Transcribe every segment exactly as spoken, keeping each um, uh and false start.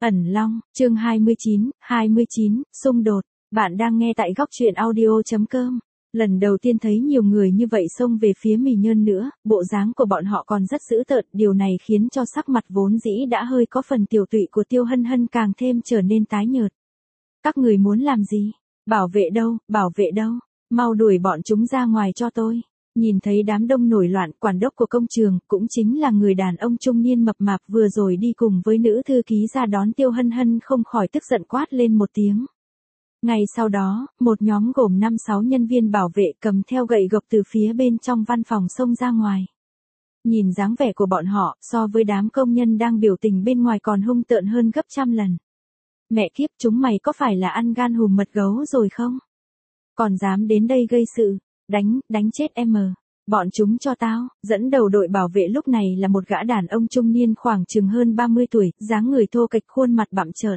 Ẩn Long, chương hai mươi chín, hai mươi chín, xung đột. Bạn đang nghe tại góc truyện audio.com. Lần đầu tiên thấy nhiều người như vậy xông về phía Mì Nhơn nữa, bộ dáng của bọn họ còn rất dữ tợn, điều này khiến cho sắc mặt vốn dĩ đã hơi có phần tiểu tụy của Tiêu Hân Hân càng thêm trở nên tái nhợt. Các người muốn làm gì? Bảo vệ đâu, bảo vệ đâu? Mau đuổi bọn chúng ra ngoài cho tôi. Nhìn thấy đám đông nổi loạn, quản đốc của công trường, cũng chính là người đàn ông trung niên mập mạp vừa rồi đi cùng với nữ thư ký ra đón Tiêu Hân Hân không khỏi tức giận quát lên một tiếng. Ngay sau đó, một nhóm gồm năm sáu nhân viên bảo vệ cầm theo gậy gộc từ phía bên trong văn phòng xông ra ngoài. Nhìn dáng vẻ của bọn họ, so với đám công nhân đang biểu tình bên ngoài còn hung tợn hơn gấp trăm lần. Mẹ kiếp, chúng mày có phải là ăn gan hùm mật gấu rồi không? Còn dám đến đây gây sự, đánh, đánh chết em mờ. Bọn chúng cho tao. Dẫn đầu đội bảo vệ lúc này là một gã đàn ông trung niên khoảng chừng hơn ba mươi tuổi, dáng người thô kệch, khuôn mặt bặm trợn.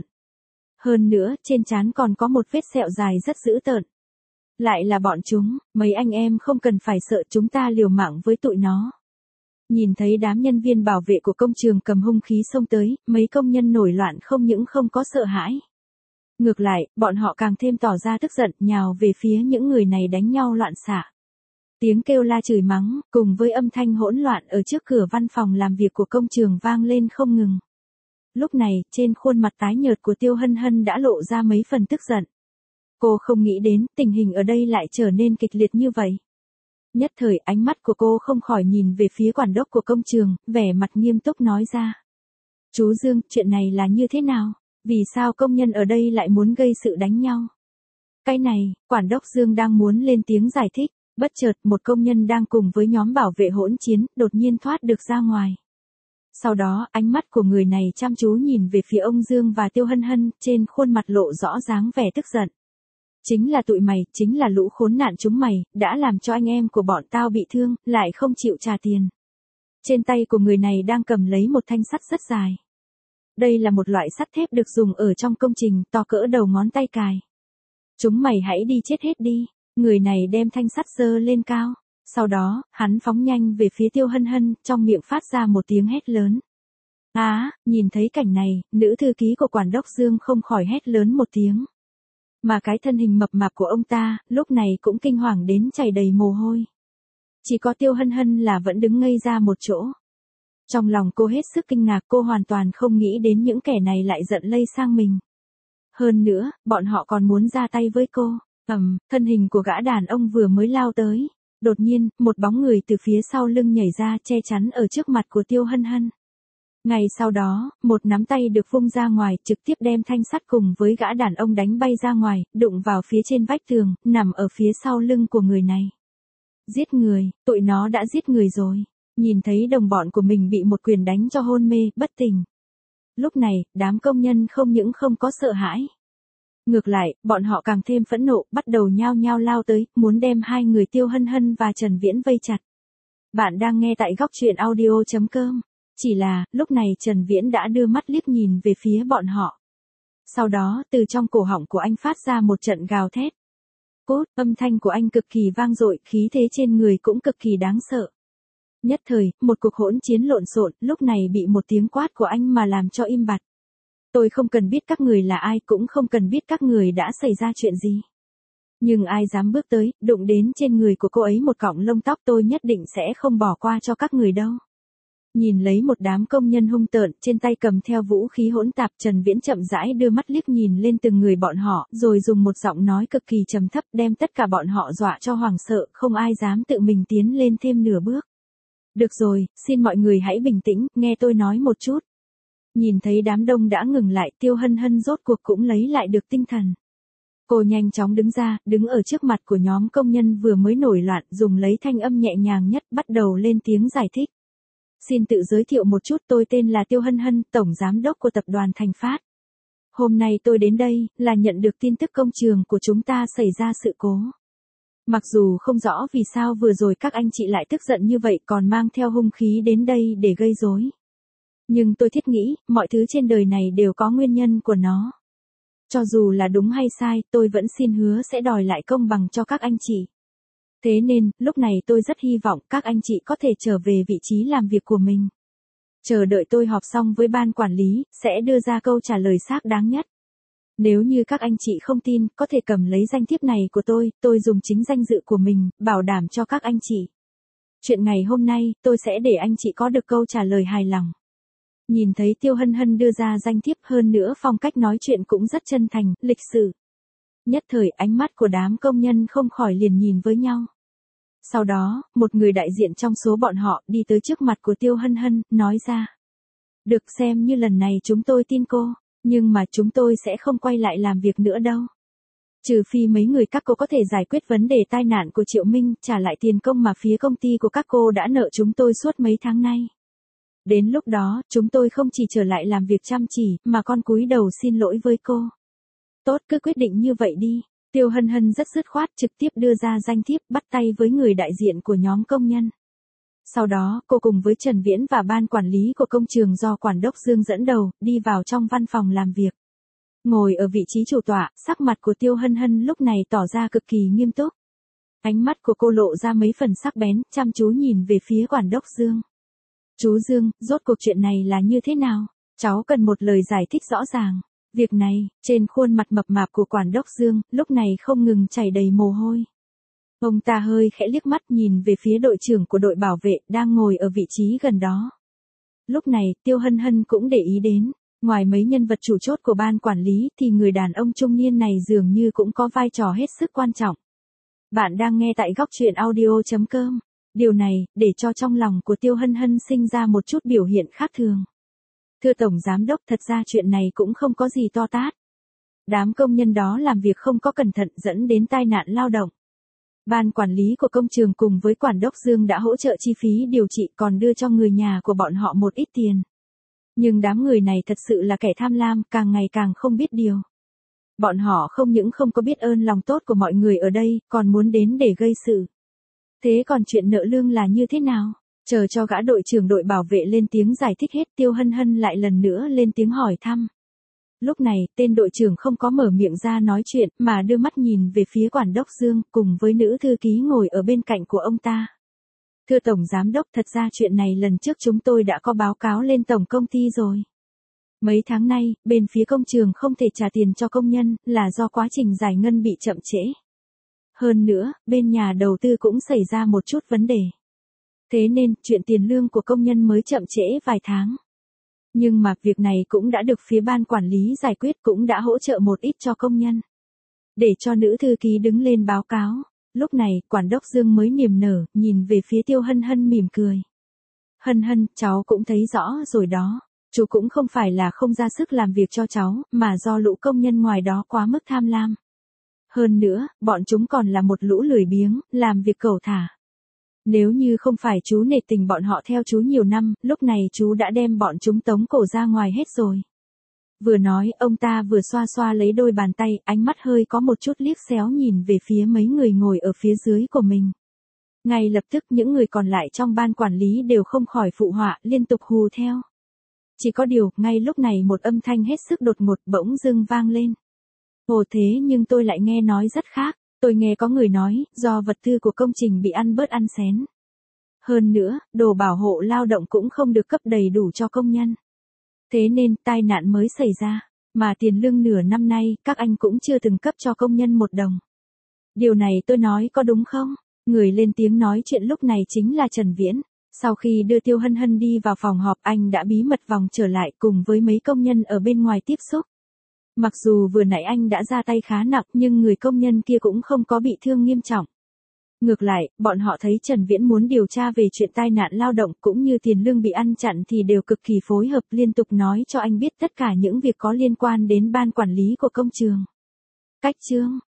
Hơn nữa, trên trán còn có một vết sẹo dài rất dữ tợn. Lại là bọn chúng, mấy anh em không cần phải sợ, chúng ta liều mạng với tụi nó. Nhìn thấy đám nhân viên bảo vệ của công trường cầm hung khí xông tới, mấy công nhân nổi loạn không những không có sợ hãi. Ngược lại, bọn họ càng thêm tỏ ra tức giận, nhào về phía những người này đánh nhau loạn xạ. Tiếng kêu la chửi mắng, cùng với âm thanh hỗn loạn ở trước cửa văn phòng làm việc của công trường vang lên không ngừng. Lúc này, trên khuôn mặt tái nhợt của Tiêu Hân Hân đã lộ ra mấy phần tức giận. Cô không nghĩ đến, tình hình ở đây lại trở nên kịch liệt như vậy. Nhất thời, ánh mắt của cô không khỏi nhìn về phía quản đốc của công trường, vẻ mặt nghiêm túc nói ra. Chú Dương, chuyện này là như thế nào? Vì sao công nhân ở đây lại muốn gây sự đánh nhau? Cái này, quản đốc Dương đang muốn lên tiếng giải thích, bất chợt một công nhân đang cùng với nhóm bảo vệ hỗn chiến, đột nhiên thoát được ra ngoài. Sau đó, ánh mắt của người này chăm chú nhìn về phía ông Dương và Tiêu Hân Hân, trên khuôn mặt lộ rõ dáng vẻ tức giận. Chính là tụi mày, chính là lũ khốn nạn chúng mày, đã làm cho anh em của bọn tao bị thương, lại không chịu trả tiền. Trên tay của người này đang cầm lấy một thanh sắt rất dài. Đây là một loại sắt thép được dùng ở trong công trình, to cỡ đầu ngón tay cài. Chúng mày hãy đi chết hết đi. Người này đem thanh sắt giơ lên cao. Sau đó, hắn phóng nhanh về phía Tiêu Hân Hân, trong miệng phát ra một tiếng hét lớn. Á, à, nhìn thấy cảnh này, nữ thư ký của quản đốc Dương không khỏi hét lớn một tiếng. Mà cái thân hình mập mạp của ông ta, lúc này cũng kinh hoàng đến chảy đầy mồ hôi. Chỉ có Tiêu Hân Hân là vẫn đứng ngây ra một chỗ. Trong lòng cô hết sức kinh ngạc, cô hoàn toàn không nghĩ đến những kẻ này lại giận lây sang mình. Hơn nữa, bọn họ còn muốn ra tay với cô. Ầm, thân hình của gã đàn ông vừa mới lao tới. Đột nhiên, một bóng người từ phía sau lưng nhảy ra che chắn ở trước mặt của Tiêu Hân Hân. Ngay sau đó, một nắm tay được vung ra ngoài, trực tiếp đem thanh sắt cùng với gã đàn ông đánh bay ra ngoài, đụng vào phía trên vách tường, nằm ở phía sau lưng của người này. Giết người, tụi nó đã giết người rồi. Nhìn thấy đồng bọn của mình bị một quyền đánh cho hôn mê, bất tỉnh. Lúc này, đám công nhân không những không có sợ hãi. Ngược lại, bọn họ càng thêm phẫn nộ, bắt đầu nhao nhao lao tới, muốn đem hai người Tiêu Hân Hân và Trần Viễn vây chặt. Bạn đang nghe tại góc truyện audio.com. Chỉ là, lúc này Trần Viễn đã đưa mắt liếc nhìn về phía bọn họ. Sau đó, từ trong cổ họng của anh phát ra một trận gào thét. Cốt, âm thanh của anh cực kỳ vang dội, khí thế trên người cũng cực kỳ đáng sợ. Nhất thời, một cuộc hỗn chiến lộn xộn, lúc này bị một tiếng quát của anh mà làm cho im bặt. Tôi không cần biết các người là ai, cũng không cần biết các người đã xảy ra chuyện gì. Nhưng ai dám bước tới, đụng đến trên người của cô ấy một cọng lông tóc, tôi nhất định sẽ không bỏ qua cho các người đâu. Nhìn lấy một đám công nhân hung tợn, trên tay cầm theo vũ khí hỗn tạp, Trần Viễn chậm rãi đưa mắt liếc nhìn lên từng người bọn họ, rồi dùng một giọng nói cực kỳ trầm thấp đem tất cả bọn họ dọa cho hoảng sợ, không ai dám tự mình tiến lên thêm nửa bước. Được rồi, xin mọi người hãy bình tĩnh, nghe tôi nói một chút. Nhìn thấy đám đông đã ngừng lại, Tiêu Hân Hân rốt cuộc cũng lấy lại được tinh thần. Cô nhanh chóng đứng ra, đứng ở trước mặt của nhóm công nhân vừa mới nổi loạn, dùng lấy thanh âm nhẹ nhàng nhất, bắt đầu lên tiếng giải thích. Xin tự giới thiệu một chút, tôi tên là Tiêu Hân Hân, Tổng Giám đốc của Tập đoàn Thành Phát. Hôm nay tôi đến đây, là nhận được tin tức công trường của chúng ta xảy ra sự cố. Mặc dù không rõ vì sao vừa rồi các anh chị lại tức giận như vậy còn mang theo hung khí đến đây để gây rối. Nhưng tôi thiết nghĩ, mọi thứ trên đời này đều có nguyên nhân của nó. Cho dù là đúng hay sai, tôi vẫn xin hứa sẽ đòi lại công bằng cho các anh chị. Thế nên, lúc này tôi rất hy vọng các anh chị có thể trở về vị trí làm việc của mình. Chờ đợi tôi họp xong với ban quản lý, sẽ đưa ra câu trả lời xác đáng nhất. Nếu như các anh chị không tin, có thể cầm lấy danh thiếp này của tôi, tôi dùng chính danh dự của mình, bảo đảm cho các anh chị. Chuyện ngày hôm nay, tôi sẽ để anh chị có được câu trả lời hài lòng. Nhìn thấy Tiêu Hân Hân đưa ra danh thiếp, hơn nữa phong cách nói chuyện cũng rất chân thành, lịch sự. Nhất thời ánh mắt của đám công nhân không khỏi liền nhìn với nhau. Sau đó, một người đại diện trong số bọn họ đi tới trước mặt của Tiêu Hân Hân, nói ra. Được, xem như lần này chúng tôi tin cô, nhưng mà chúng tôi sẽ không quay lại làm việc nữa đâu. Trừ phi mấy người các cô có thể giải quyết vấn đề tai nạn của Triệu Minh, trả lại tiền công mà phía công ty của các cô đã nợ chúng tôi suốt mấy tháng nay. Đến lúc đó, chúng tôi không chỉ trở lại làm việc chăm chỉ, mà còn cúi đầu xin lỗi với cô. Tốt, cứ quyết định như vậy đi. Tiêu Hân Hân rất dứt khoát, trực tiếp đưa ra danh thiếp, bắt tay với người đại diện của nhóm công nhân. Sau đó, cô cùng với Trần Viễn và ban quản lý của công trường do Quản đốc Dương dẫn đầu, đi vào trong văn phòng làm việc. Ngồi ở vị trí chủ tọa, sắc mặt của Tiêu Hân Hân lúc này tỏ ra cực kỳ nghiêm túc. Ánh mắt của cô lộ ra mấy phần sắc bén, chăm chú nhìn về phía Quản đốc Dương. Chú Dương, rốt cuộc chuyện này là như thế nào? Cháu cần một lời giải thích rõ ràng. Việc này, trên khuôn mặt mập mạp của Quản đốc Dương, lúc này không ngừng chảy đầy mồ hôi. Ông ta hơi khẽ liếc mắt nhìn về phía đội trưởng của đội bảo vệ, đang ngồi ở vị trí gần đó. Lúc này, Tiêu Hân Hân cũng để ý đến, ngoài mấy nhân vật chủ chốt của ban quản lý, thì người đàn ông trung niên này dường như cũng có vai trò hết sức quan trọng. Bạn đang nghe tại góc truyện audio chấm com. Điều này, để cho trong lòng của Tiêu Hân Hân sinh ra một chút biểu hiện khác thường. Thưa Tổng Giám đốc, thật ra chuyện này cũng không có gì to tát. Đám công nhân đó làm việc không có cẩn thận dẫn đến tai nạn lao động. Ban quản lý của công trường cùng với Quản đốc Dương đã hỗ trợ chi phí điều trị, còn đưa cho người nhà của bọn họ một ít tiền. Nhưng đám người này thật sự là kẻ tham lam, càng ngày càng không biết điều. Bọn họ không những không có biết ơn lòng tốt của mọi người ở đây, còn muốn đến để gây sự. Thế còn chuyện nợ lương là như thế nào? Chờ cho gã đội trưởng đội bảo vệ lên tiếng giải thích hết, Tiêu Hân Hân lại lần nữa lên tiếng hỏi thăm. Lúc này, tên đội trưởng không có mở miệng ra nói chuyện, mà đưa mắt nhìn về phía Quản đốc Dương, cùng với nữ thư ký ngồi ở bên cạnh của ông ta. Thưa Tổng Giám đốc, thật ra chuyện này lần trước chúng tôi đã có báo cáo lên tổng công ty rồi. Mấy tháng nay, bên phía công trường không thể trả tiền cho công nhân, là do quá trình giải ngân bị chậm trễ. Hơn nữa, bên nhà đầu tư cũng xảy ra một chút vấn đề. Thế nên, chuyện tiền lương của công nhân mới chậm trễ vài tháng. Nhưng mà, việc này cũng đã được phía ban quản lý giải quyết, cũng đã hỗ trợ một ít cho công nhân. Để cho nữ thư ký đứng lên báo cáo. Lúc này, Quản đốc Dương mới niềm nở, nhìn về phía Tiêu Hân Hân mỉm cười. Hân Hân, cháu cũng thấy rõ rồi đó. Chú cũng không phải là không ra sức làm việc cho cháu, mà do lũ công nhân ngoài đó quá mức tham lam. Hơn nữa, bọn chúng còn là một lũ lười biếng, làm việc cẩu thả. Nếu như không phải chú nể tình bọn họ theo chú nhiều năm, lúc này chú đã đem bọn chúng tống cổ ra ngoài hết rồi. Vừa nói, ông ta vừa xoa xoa lấy đôi bàn tay, ánh mắt hơi có một chút liếc xéo nhìn về phía mấy người ngồi ở phía dưới của mình. Ngay lập tức những người còn lại trong ban quản lý đều không khỏi phụ họa, liên tục hù theo. Chỉ có điều, ngay lúc này một âm thanh hết sức đột ngột bỗng dưng vang lên. Ồ thế nhưng tôi lại nghe nói rất khác, tôi nghe có người nói, do vật tư của công trình bị ăn bớt ăn xén. Hơn nữa, đồ bảo hộ lao động cũng không được cấp đầy đủ cho công nhân. Thế nên, tai nạn mới xảy ra, mà tiền lương nửa năm nay, các anh cũng chưa từng cấp cho công nhân một đồng. Điều này tôi nói có đúng không? Người lên tiếng nói chuyện lúc này chính là Trần Viễn. Sau khi đưa Tiêu Hân Hân đi vào phòng họp, anh đã bí mật vòng trở lại cùng với mấy công nhân ở bên ngoài tiếp xúc. Mặc dù vừa nãy anh đã ra tay khá nặng, nhưng người công nhân kia cũng không có bị thương nghiêm trọng. Ngược lại, bọn họ thấy Trần Viễn muốn điều tra về chuyện tai nạn lao động cũng như tiền lương bị ăn chặn thì đều cực kỳ phối hợp, liên tục nói cho anh biết tất cả những việc có liên quan đến ban quản lý của công trường. Cách chương